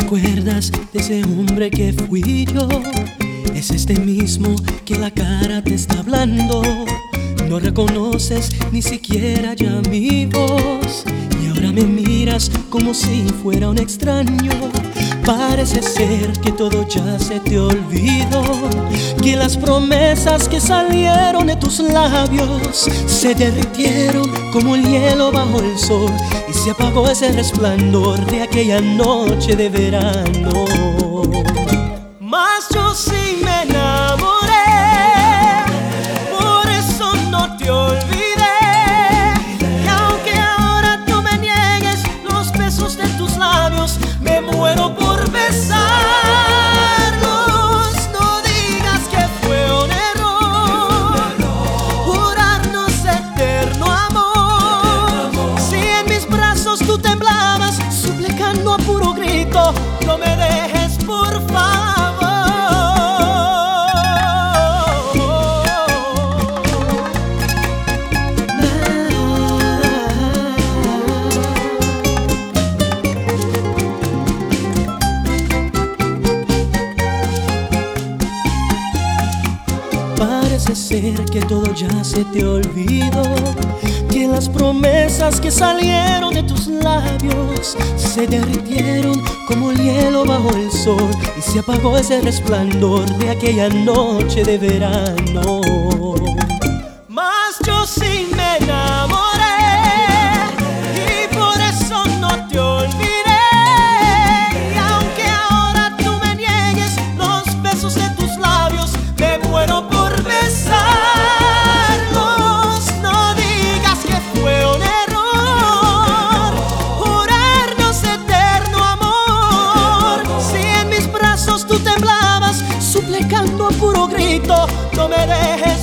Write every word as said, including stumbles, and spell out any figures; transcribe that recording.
acuerdas de ese hombre que fui yo? Es este mismo que la cara te está hablando. No reconoces ni siquiera ya mi voz, y ahora me miras como si fuera un extraño. Parece ser que todo ya se te olvidó, que las promesas que salieron de tus labios se derritieron como el hielo bajo el sol, y se apagó ese resplandor de aquella noche de verano. Mas yo sí me enamoré, por eso no te olvidé. Y aunque ahora tú me niegues los besos de tus labios, me muero por besarlos. No digas que fue un error jurarnos eterno amor. Si en mis brazos tú temblabas, suplicando a puro grito, no me dejes por favor. Parece ser que todo ya se te olvidó, que las promesas que salieron de tus labios se derritieron como el hielo bajo el sol, y se apagó ese resplandor de aquella noche de verano. Mas yo sí me enamoré, y por eso no te olvidé. Y aunque ahora tú me niegues los besos de tus labios, me muero por besarlos. No digas que fue un error jurarnos eterno amor. Si en mis brazos tú temblabas, suplicando a puro grito, no me dejes